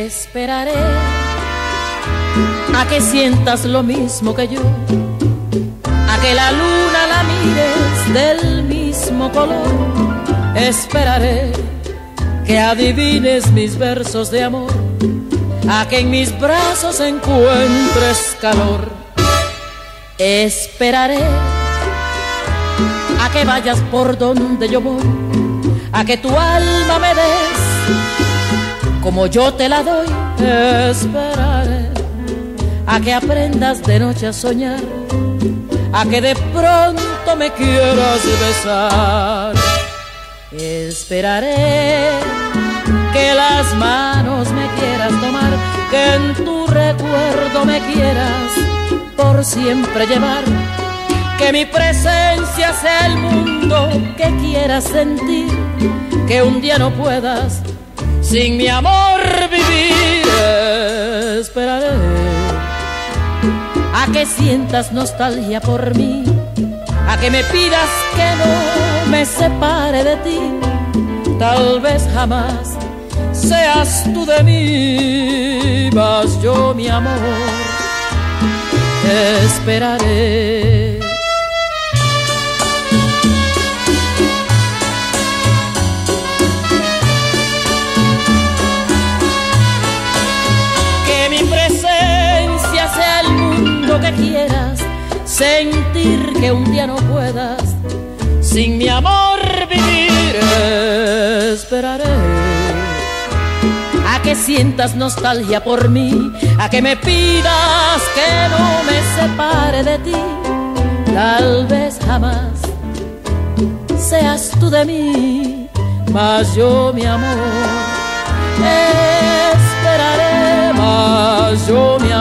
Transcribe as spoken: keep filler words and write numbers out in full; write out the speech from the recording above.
Esperaré a que sientas lo mismo que yo, a que la luna la mires del mismo color. Esperaré que adivines mis versos de amor, a que en mis brazos encuentres calor. Esperaré a que vayas por donde yo voy, a que tu alma me des como yo te la doy. Esperaré a que aprendas de noche a soñar, a que de pronto me quieras besar. Esperaré que las manos me quieras tomar, que en tu recuerdo me quieras por siempre llevar, que mi presencia sea el mundo que quieras sentir, que un día no puedas sin mi amor vivir. Esperaré a que sientas nostalgia por mí, a que me pidas que no me separe de ti. Tal vez jamás seas tú de mí, mas yo, mi amor, te esperaré. Que mi presencia sea el mundo que quieras sentir, que un día no puedas sin mi amor vivir. Esperaré a que sientas nostalgia por mí, a que me pidas que no me separe de ti. Tal vez jamás seas tú de mí, mas yo, mi amor, esperaré, mas yo, mi amor,